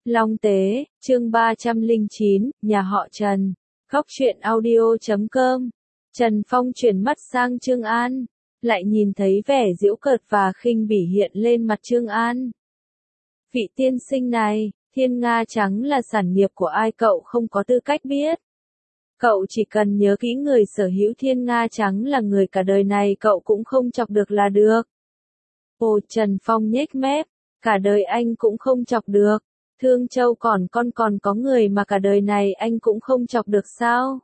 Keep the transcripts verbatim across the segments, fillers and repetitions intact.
Long Tế, chương ba trăm lẻ chín, nhà họ Trần. Góc truyện audio chấm com. Trần Phong chuyển mắt sang Trương An, lại nhìn thấy vẻ giễu cợt và khinh bỉ hiện lên mặt Trương An. Vị tiên sinh này, thiên nga trắng là sản nghiệp của ai cậu không có tư cách biết. Cậu chỉ cần nhớ kỹ người sở hữu thiên nga trắng là người cả đời này cậu cũng không chọc được là được. Ồ, Trần Phong nhếch mép, cả đời anh cũng không chọc được. Thương Châu còn con còn có người mà cả đời này anh cũng không chọc được sao?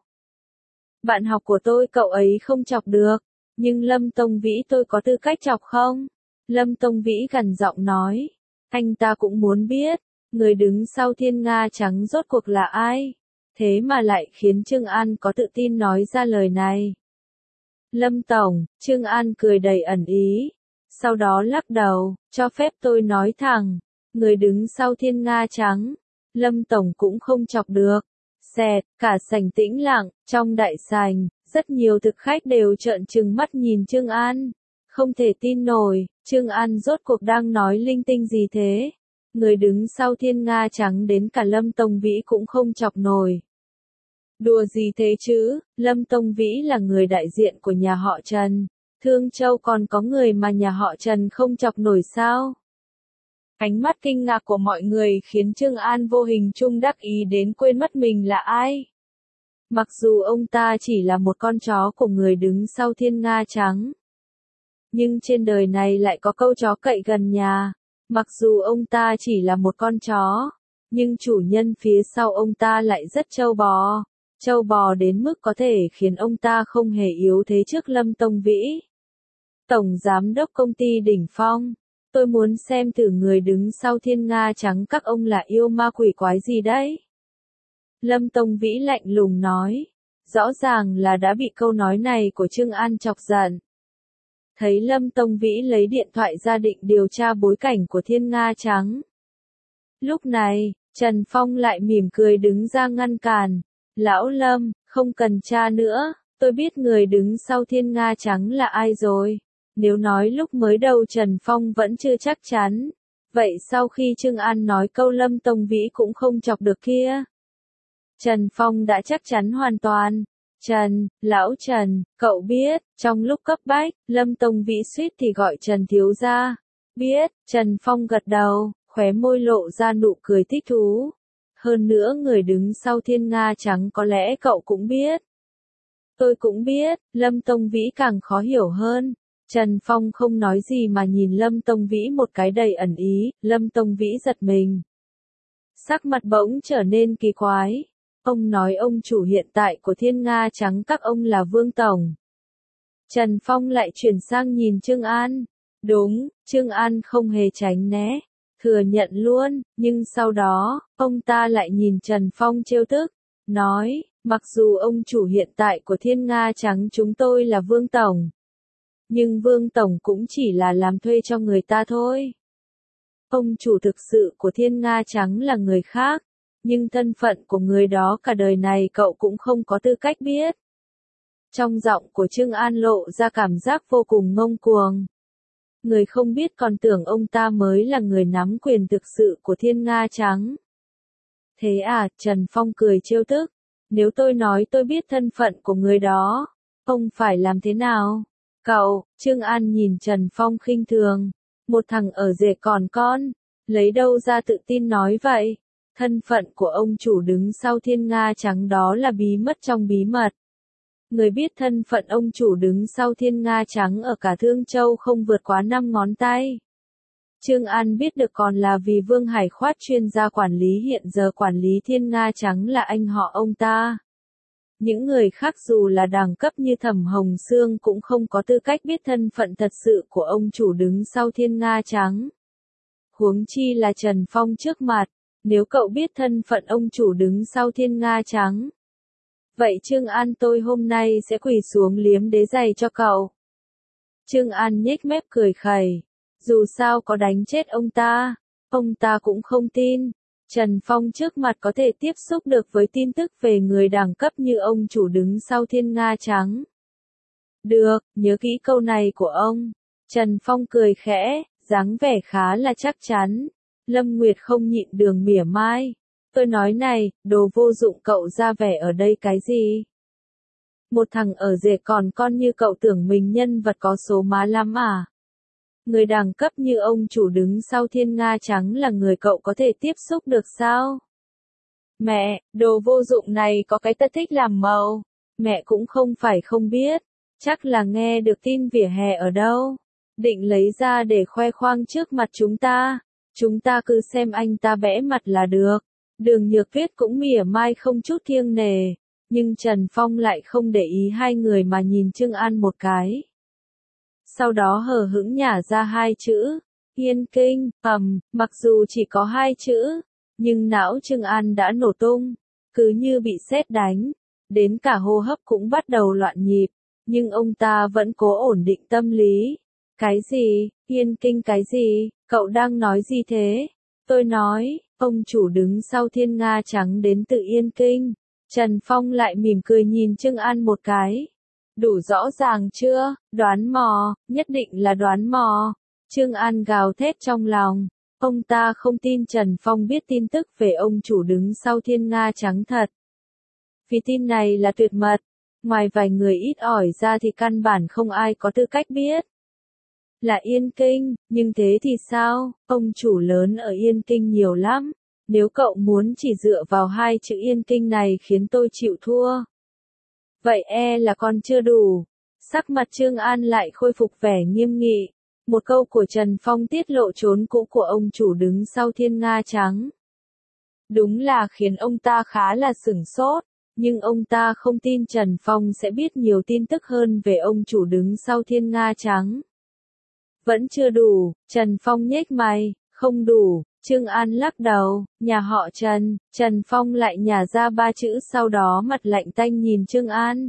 Bạn học của tôi cậu ấy không chọc được, nhưng Lâm Tông Vĩ tôi có tư cách chọc không? Lâm Tông Vĩ gằn giọng nói, anh ta cũng muốn biết, người đứng sau thiên nga trắng rốt cuộc là ai? Thế mà lại khiến Trương An có tự tin nói ra lời này. Lâm Tổng, Trương An cười đầy ẩn ý, sau đó lắc đầu, cho phép tôi nói thẳng. Người đứng sau thiên nga trắng, Lâm Tổng cũng không chọc được. Xẹt, cả sảnh tĩnh lặng, trong đại sảnh, rất nhiều thực khách đều trợn trừng mắt nhìn Trương An. Không thể tin nổi, Trương An rốt cuộc đang nói linh tinh gì thế? Người đứng sau thiên nga trắng đến cả Lâm Tông Vĩ cũng không chọc nổi. Đùa gì thế chứ, Lâm Tông Vĩ là người đại diện của nhà họ Trần. Thương Châu còn có người mà nhà họ Trần không chọc nổi sao? Ánh mắt kinh ngạc của mọi người khiến Trương An vô hình chung đắc ý đến quên mất mình là ai. Mặc dù ông ta chỉ là một con chó của người đứng sau thiên nga trắng. Nhưng trên đời này lại có câu chó cậy gần nhà. Mặc dù ông ta chỉ là một con chó, nhưng chủ nhân phía sau ông ta lại rất trâu bò. Trâu bò đến mức có thể khiến ông ta không hề yếu thế trước Lâm Tông Vĩ. Tổng Giám đốc công ty Đỉnh Phong. Tôi muốn xem thử người đứng sau thiên nga trắng các ông là yêu ma quỷ quái gì đấy. Lâm Tông Vĩ lạnh lùng nói. Rõ ràng là đã bị câu nói này của Trương An chọc giận. Thấy Lâm Tông Vĩ lấy điện thoại ra định điều tra bối cảnh của thiên nga trắng. Lúc này, Trần Phong lại mỉm cười đứng ra ngăn cản. Lão Lâm, không cần tra nữa, tôi biết người đứng sau thiên nga trắng là ai rồi. Nếu nói lúc mới đầu Trần Phong vẫn chưa chắc chắn, vậy sau khi Trương An nói câu Lâm Tông Vĩ cũng không chọc được kia, Trần Phong đã chắc chắn hoàn toàn. Trần, lão Trần, cậu biết, trong lúc cấp bách, Lâm Tông Vĩ suýt thì gọi Trần thiếu gia. Biết, Trần Phong gật đầu, khóe môi lộ ra nụ cười thích thú. Hơn nữa người đứng sau thiên nga trắng có lẽ cậu cũng biết. Tôi cũng biết, Lâm Tông Vĩ càng khó hiểu hơn. Trần Phong không nói gì mà nhìn Lâm Tông Vĩ một cái đầy ẩn ý, Lâm Tông Vĩ giật mình. Sắc mặt bỗng trở nên kỳ quái. Ông nói ông chủ hiện tại của thiên nga trắng các ông là Vương Tổng. Trần Phong lại chuyển sang nhìn Trương An. Đúng, Trương An không hề tránh né, thừa nhận luôn, nhưng sau đó, ông ta lại nhìn Trần Phong trêu tức, nói, mặc dù ông chủ hiện tại của thiên nga trắng chúng tôi là Vương Tổng. Nhưng Vương Tổng cũng chỉ là làm thuê cho người ta thôi. Ông chủ thực sự của thiên nga trắng là người khác, nhưng thân phận của người đó cả đời này cậu cũng không có tư cách biết. Trong giọng của Trương An lộ ra cảm giác vô cùng ngông cuồng. Người không biết còn tưởng ông ta mới là người nắm quyền thực sự của thiên nga trắng. Thế à, Trần Phong cười trêu tức. Nếu tôi nói tôi biết thân phận của người đó, ông phải làm thế nào? Cậu, Trương An nhìn Trần Phong khinh thường. Một thằng ở rể còn con, lấy đâu ra tự tin nói vậy? Thân phận của ông chủ đứng sau thiên nga trắng đó là bí mật trong bí mật. Người biết thân phận ông chủ đứng sau thiên nga trắng ở cả Thương Châu không vượt quá năm ngón tay. Trương An biết được còn là vì Vương Hải Khoát chuyên gia quản lý hiện giờ quản lý thiên nga trắng là anh họ ông ta. Những người khác dù là đẳng cấp như Thẩm Hồng Sương cũng không có tư cách biết thân phận thật sự của ông chủ đứng sau thiên nga trắng. Huống chi là Trần Phong trước mặt, nếu cậu biết thân phận ông chủ đứng sau thiên nga trắng. Vậy Trương An tôi hôm nay sẽ quỳ xuống liếm đế giày cho cậu. Trương An nhếch mép cười khẩy. Dù sao có đánh chết ông ta, ông ta cũng không tin. Trần Phong trước mặt có thể tiếp xúc được với tin tức về người đẳng cấp như ông chủ đứng sau thiên nga trắng. Được, nhớ kỹ câu này của ông. Trần Phong cười khẽ, dáng vẻ khá là chắc chắn. Lâm Nguyệt không nhịn đường mỉa mai. Tôi nói này, đồ vô dụng cậu ra vẻ ở đây cái gì? Một thằng ở rể còn con như cậu tưởng mình nhân vật có số má lắm à? Người đẳng cấp như ông chủ đứng sau Thiên Nga Trắng là người cậu có thể tiếp xúc được sao? Mẹ, đồ vô dụng này có cái tật thích làm màu. Mẹ cũng không phải không biết. Chắc là nghe được tin vỉa hè ở đâu. Định lấy ra để khoe khoang trước mặt chúng ta. Chúng ta cứ xem anh ta bẽ mặt là được. Đường Nhược Tuyết cũng mỉa mai không chút kiêng nề. Nhưng Trần Phong lại không để ý hai người mà nhìn Trương An một cái. Sau đó hờ hững nhả ra hai chữ. Yên kinh, ầm, mặc dù chỉ có hai chữ. Nhưng não Trương An đã nổ tung. Cứ như bị sét đánh. Đến cả hô hấp cũng bắt đầu loạn nhịp. Nhưng ông ta vẫn cố ổn định tâm lý. Cái gì, yên kinh cái gì, cậu đang nói gì thế? Tôi nói, ông chủ đứng sau Thiên Nga Trắng đến từ Yên Kinh. Trần Phong lại mỉm cười nhìn Trương An một cái. Đủ rõ ràng chưa, đoán mò, nhất định là đoán mò. Trương An gào thét trong lòng. Ông ta không tin Trần Phong biết tin tức về ông chủ đứng sau Thiên Nga Trắng thật. Vì tin này là tuyệt mật. Ngoài vài người ít ỏi ra thì căn bản không ai có tư cách biết. Là Yên Kinh, nhưng thế thì sao, ông chủ lớn ở Yên Kinh nhiều lắm. Nếu cậu muốn chỉ dựa vào hai chữ Yên Kinh này khiến tôi chịu thua. Vậy e là còn chưa đủ. Sắc mặt Trương An lại khôi phục vẻ nghiêm nghị. Một câu của Trần Phong tiết lộ trốn cũ của ông chủ đứng sau Thiên Nga Trắng. Đúng là khiến ông ta khá là sửng sốt. Nhưng ông ta không tin Trần Phong sẽ biết nhiều tin tức hơn về ông chủ đứng sau Thiên Nga Trắng. Vẫn chưa đủ, Trần Phong nhếch mày, không đủ, Trương An lắc đầu, nhà họ Trần, Trần Phong lại nhả ra ba chữ sau đó mặt lạnh tanh nhìn Trương An.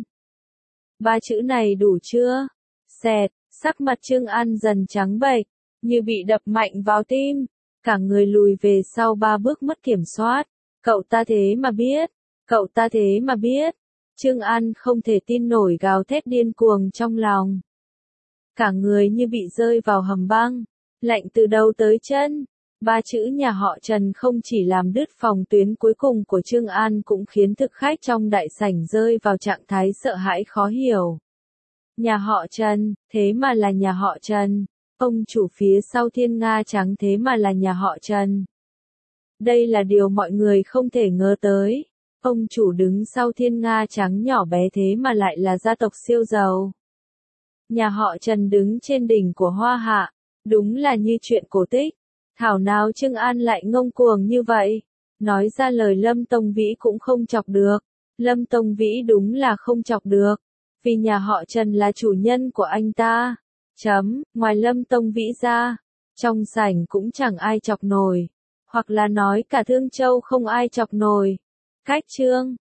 Ba chữ này đủ chưa? Xẹt, sắc mặt Trương An dần trắng bệch, như bị đập mạnh vào tim, cả người lùi về sau ba bước mất kiểm soát. Cậu ta thế mà biết, cậu ta thế mà biết. Trương An không thể tin nổi gào thét điên cuồng trong lòng. Cả người như bị rơi vào hầm băng, lạnh từ đầu tới chân. Ba chữ nhà họ Trần không chỉ làm đứt phòng tuyến cuối cùng của Trương An cũng khiến thực khách trong đại sảnh rơi vào trạng thái sợ hãi khó hiểu. Nhà họ Trần, thế mà là nhà họ Trần. Ông chủ phía sau Thiên Nga Trắng thế mà là nhà họ Trần. Đây là điều mọi người không thể ngờ tới. Ông chủ đứng sau Thiên Nga Trắng nhỏ bé thế mà lại là gia tộc siêu giàu. Nhà họ Trần đứng trên đỉnh của Hoa Hạ, đúng là như chuyện cổ tích. Thảo nào Trương An lại ngông cuồng như vậy. Nói ra lời Lâm Tông Vĩ cũng không chọc được. Lâm Tông Vĩ đúng là không chọc được. Vì nhà họ Trần là chủ nhân của anh ta. Chấm, ngoài Lâm Tông Vĩ ra, trong sảnh cũng chẳng ai chọc nổi. Hoặc là nói cả Thương Châu không ai chọc nổi. Cách chương